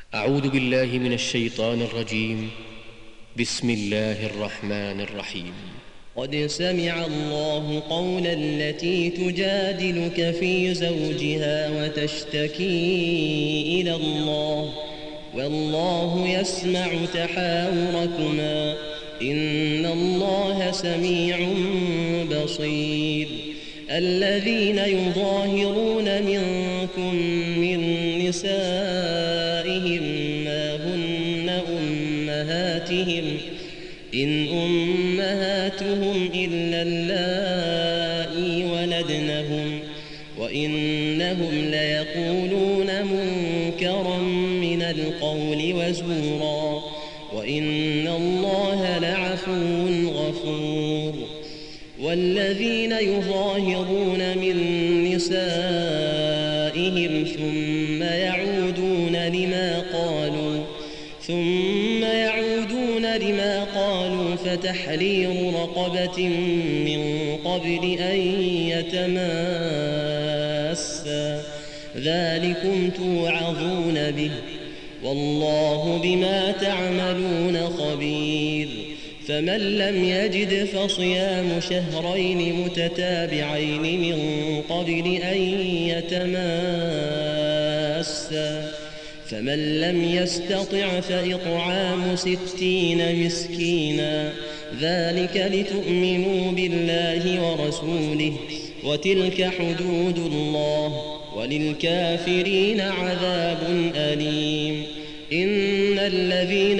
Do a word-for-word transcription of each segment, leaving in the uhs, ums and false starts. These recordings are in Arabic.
أعوذ بالله من الشيطان الرجيم. بسم الله الرحمن الرحيم. قد سمع الله قول التي تجادلك في زوجها وتشتكي إلى الله والله يسمع تحاوركما إن الله سميع بصير. الذين يظاهرون منكم من نسائهم ما هن أمهاتهم إن أمهاتهم إلا اللائي ولدنهم وإنهم ليقولون منكرا من القول وزورا وإن الله لعفو غفور. والذين يظاهرون من نسائهم ثم يعودون لما قالوا ثم يعودون لما قالوا فتحرير رقبة من قبل أن يتماسا ذلكم توعظون به والله بما تعملون خبير. فمن لم يجد فصيام شهرين متتابعين من قبل أن يتماسا فمن لم يستطع فإطعام ستين مسكينا ذلك لتؤمنوا بالله ورسوله وتلك حدود الله وللكافرين عذاب أليم. إن الذين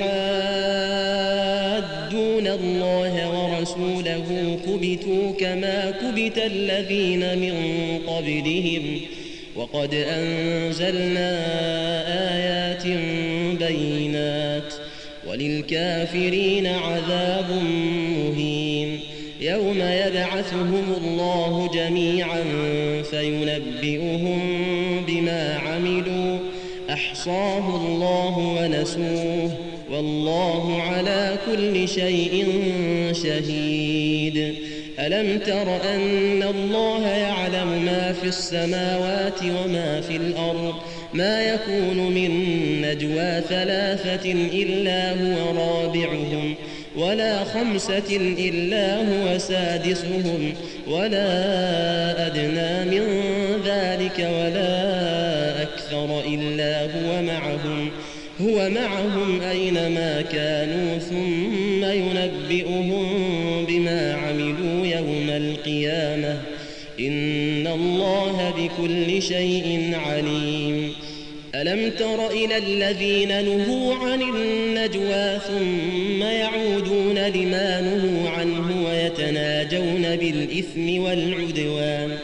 يحادون الله ورسوله كبتوا كما كبت الذين من قبلهم وقد أنزلنا آيات بينات وللكافرين عذاب مهين. يوم يبعثهم الله جميعا فينبئهم بما عملوا أحصاه الله ونسوه والله على كل شيء شهيد. ألم تر أن الله يعلم ما في السماوات وما في الأرض ما يكون من نجوى ثلاثة إلا هو رابعهم ولا خمسة إلا هو سادسهم ولا أدنى من ذلك ولا أكثر إلا هو معهم هو معهم أينما كانوا ثم ينبئهم بما عملوا يوم القيامة إن الله بكل شيء عليم. ألم تر إلى الذين نهوا عن النجوى ثم يعودون لما نهوا عنه ويتناجون بالإثم والعدوان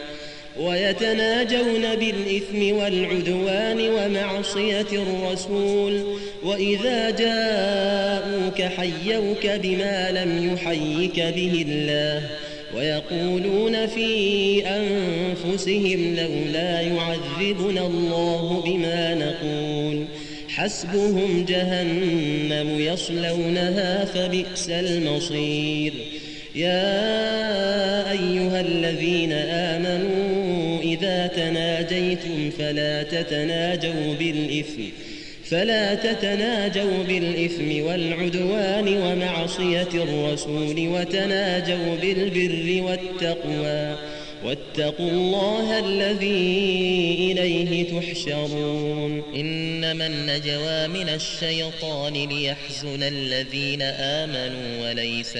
ويتناجون بالإثم والعدوان ومعصية الرسول وإذا جاءوك حيوك بما لم يحيك به الله ويقولون في أنفسهم لولا يعذبنا الله بما نقول حسبهم جهنم يصلونها فبئس المصير. يا أيها الذين آمنوا إذا تناجيتم فلا تتناجوا بالإثم فلا تتناجوا بالإثم والعدوان ومعصية الرسول وتناجوا بالبر والتقوى واتقوا الله الذي إليه تحشرون. إنما النجوى من الشيطان ليحزن الذين آمنوا وليس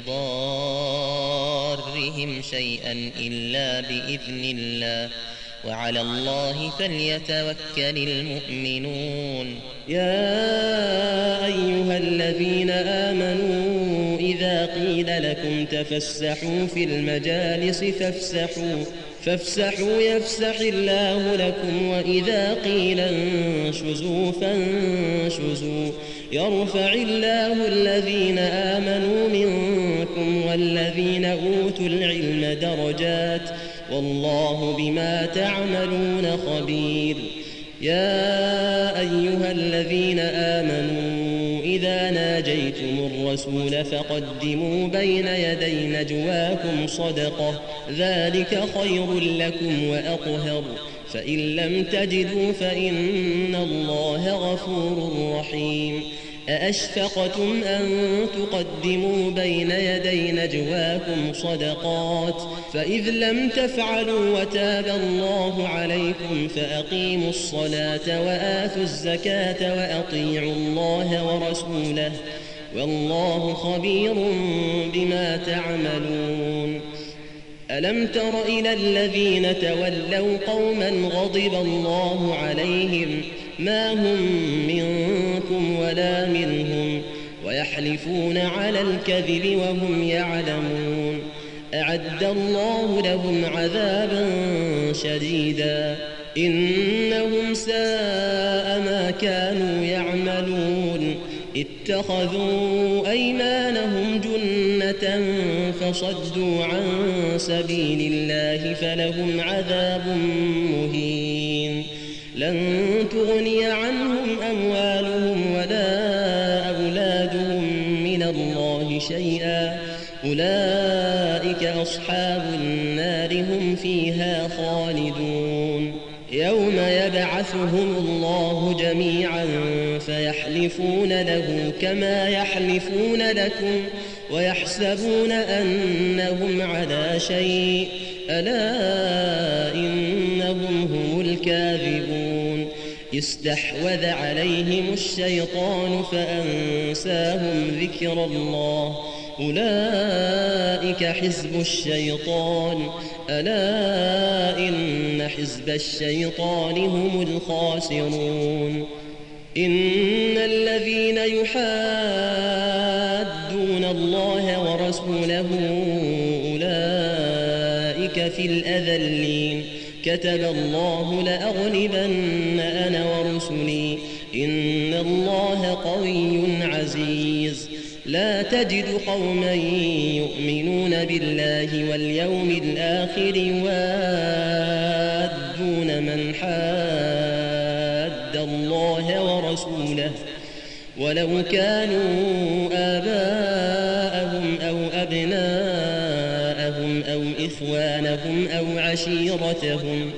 بضارهم شيئا إلا بإذن الله وعلى الله فليتوكل المؤمنون. يا أيها الذين آمنوا إذا قيل لكم تفسحوا في المجالس فافسحوا فافسحوا يفسح الله لكم وإذا قيل انشزوا فانشزوا يرفع الله الذين آمنوا منكم والذين أوتوا العلم درجات والله بما تعملون خبير. يا أيها الذين آمنوا إذا ناجيتم الرسول فقدموا بين يدي نجواكم صدقة ذلك خير لكم وأطهر فإن لم تجدوا فإن الله غفور رحيم أأشفقتم أن تقدموا بين يدي نجواكم صدقات فإذ لم تفعلوا وتاب الله عليكم فأقيموا الصلاة وآتوا الزكاة وأطيعوا الله ورسوله والله خبير بما تعملون ألم تر إلى الذين تولوا قوما غضب الله عليهم ما هم منكم ولا منهم ويحلفون على الكذب وهم يعلمون أعد الله لهم عذابا شديدا إنهم ساء ما كانوا يعملون اتخذوا أيمانهم جنة فصدوا عن سبيل الله فلهم عذاب مهين لن تغني عنهم أموالهم ولا أولادهم من الله شيئا أولئك أصحاب النار هم فيها خالدون يوم يبعثهم الله جميعا فيحلفون له كما يحلفون لكم ويحسبون أنهم على شيء ألا إنهم هم الكاذبون استحوذ عليهم الشيطان فأنساهم ذكر الله أولئك حزب الشيطان ألا إن حزب الشيطان هم الخاسرون إن الذين يحادون الله ورسوله أولئك في الأذلين كتب الله لأغلبن أنا ورسلي إن الله قوي عزيز لا تجد قوما يؤمنون بالله واليوم الآخر يوادون من حاد الله ورسوله ولو كانوا آباءهم أو أبناءهم أو إخوانهم أو عشيرتهم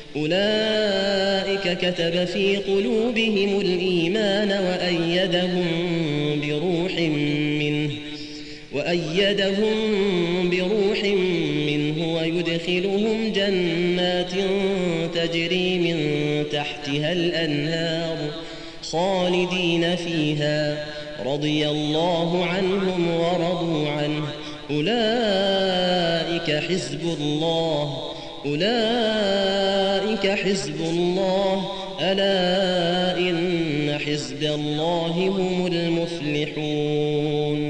أولئك كتب في قلوبهم الإيمان وأيدهم بروح منه وأيدهم بروح منه ويدخلهم جنات تجري من تحتها الأنهار خالدين فيها رضي الله عنهم ورضوا عنه أولئك حزب الله أولئك حزب الله ألا إن حزب الله هم المفلحون